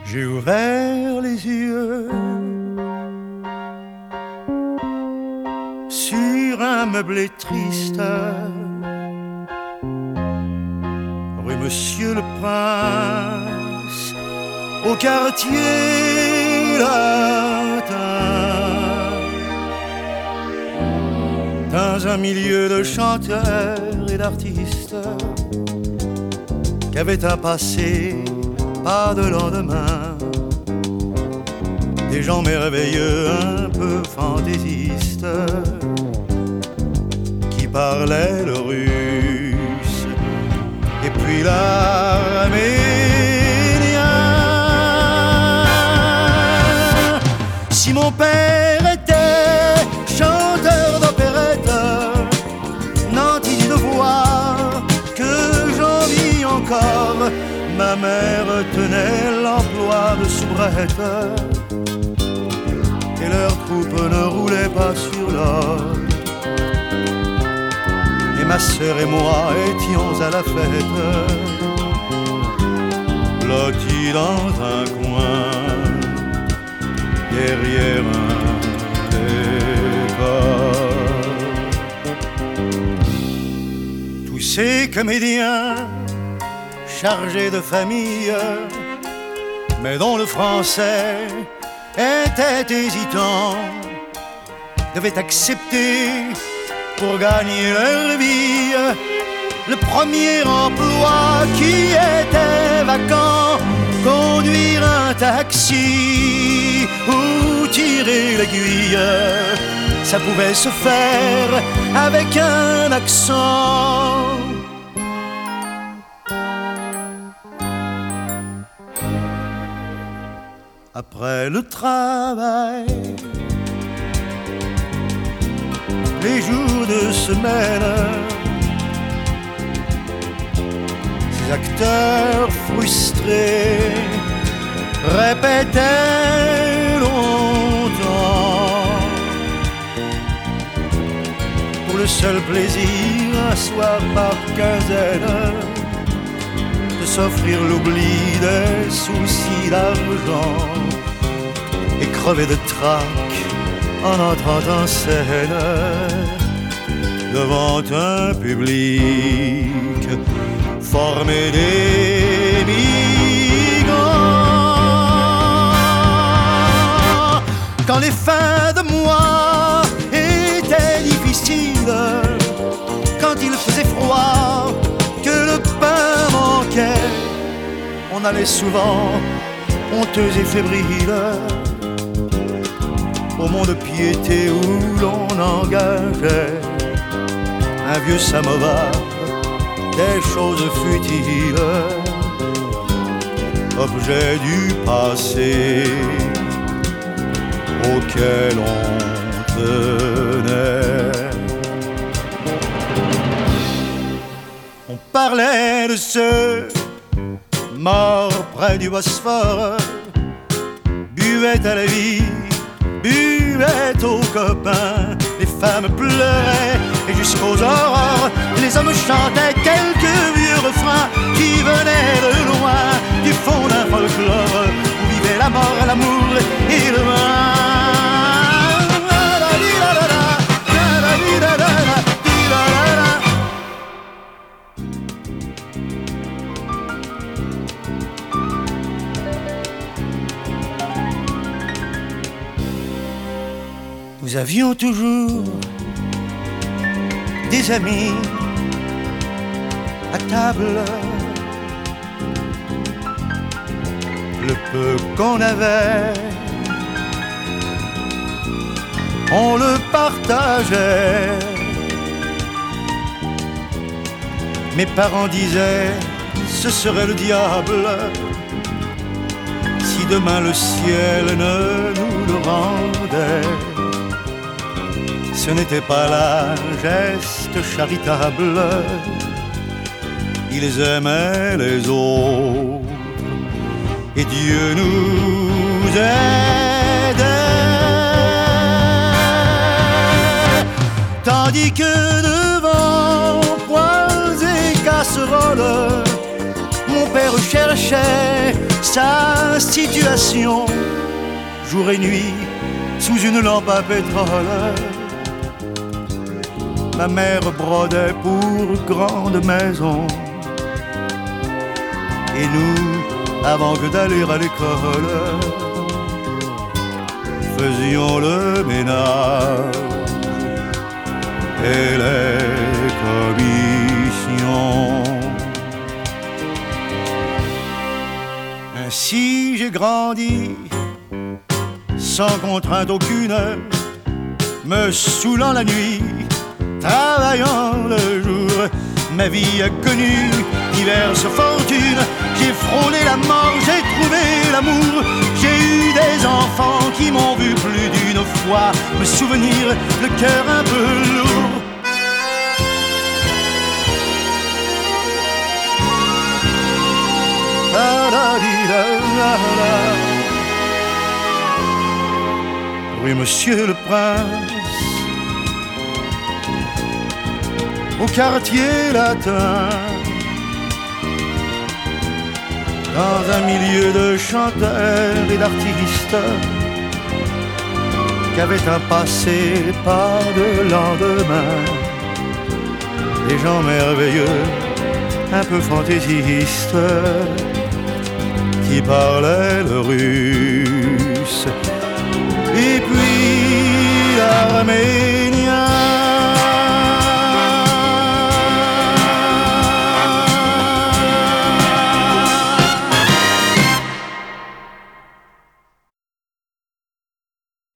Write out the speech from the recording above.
J'ai ouvert les yeux sur un meublé triste, rue Monsieur le Prince, au quartier latin, dans un milieu de chanteurs et d'artistes qui avaient un passé, pas de lendemain, des gens merveilleux un peu fantaisistes qui parlaient le russe et puis l'arménien. Si mon père était chanteur d'opérette, nanti de voix que j'envie encore, ma mère tenait l'emploi de soubrette et leur troupe ne roulait pas sur l'or. Et ma sœur et moi étions à la fête, blottis dans un coin, derrière un décor. Tous ces comédiens chargés de famille, mais dont le français était hésitant, devaient accepter pour gagner leur vie le premier emploi qui était vacant, conduire un taxi ou tirer l'aiguille. Ça pouvait se faire avec un accent. Après le travail, les jours de semaine, ces acteurs frustrés répétaient longtemps pour le seul plaisir, un soir par quinzaine, de s'offrir l'oubli des soucis d'argent et crever de trac en entrant en scène devant un public formé d'émigrants. Quand les fins de mois étaient difficiles, quand il faisait froid, que le pain manquait, on allait souvent, honteux et fébrile, au mont de piété où l'on engageait un vieux samovar, des choses futiles, objet du passé auquel on tenait. On parlait de ceux morts près du Bosphore, buvaient à la vie, buvaient aux copains, les femmes pleuraient et jusqu'aux aurores, les hommes chantaient quelques vieux refrains qui venaient de loin, du fond d'un folklore où vivait la mort, l'amour et le vin. Nous avions toujours des amis à table. Le peu qu'on avait, on le partageait. Mes parents disaient, ce serait le diable si demain le ciel ne nous le rendait. Ce n'était pas là geste charitable, ils aimaient les autres et Dieu nous aidait. Tandis que devant poêles et casseroles, mon père cherchait sa situation, jour et nuit, sous une lampe à pétrole. Ma mère brodait pour grande maison, et nous, avant que d'aller à l'école, faisions le ménage et les commissions. Ainsi j'ai grandi, sans contrainte aucune, me saoulant la nuit, travaillant le jour. Ma vie a connu diverses fortunes, j'ai frôlé la mort, j'ai trouvé l'amour. J'ai eu des enfants qui m'ont vu plus d'une fois me souvenir le cœur un peu lourd. Oui, monsieur le prince, au quartier latin, dans un milieu de chanteurs et d'artistes qui avaient un passé pas de lendemain, des gens merveilleux, un peu fantaisistes, qui parlaient le russe. Et puis l'armée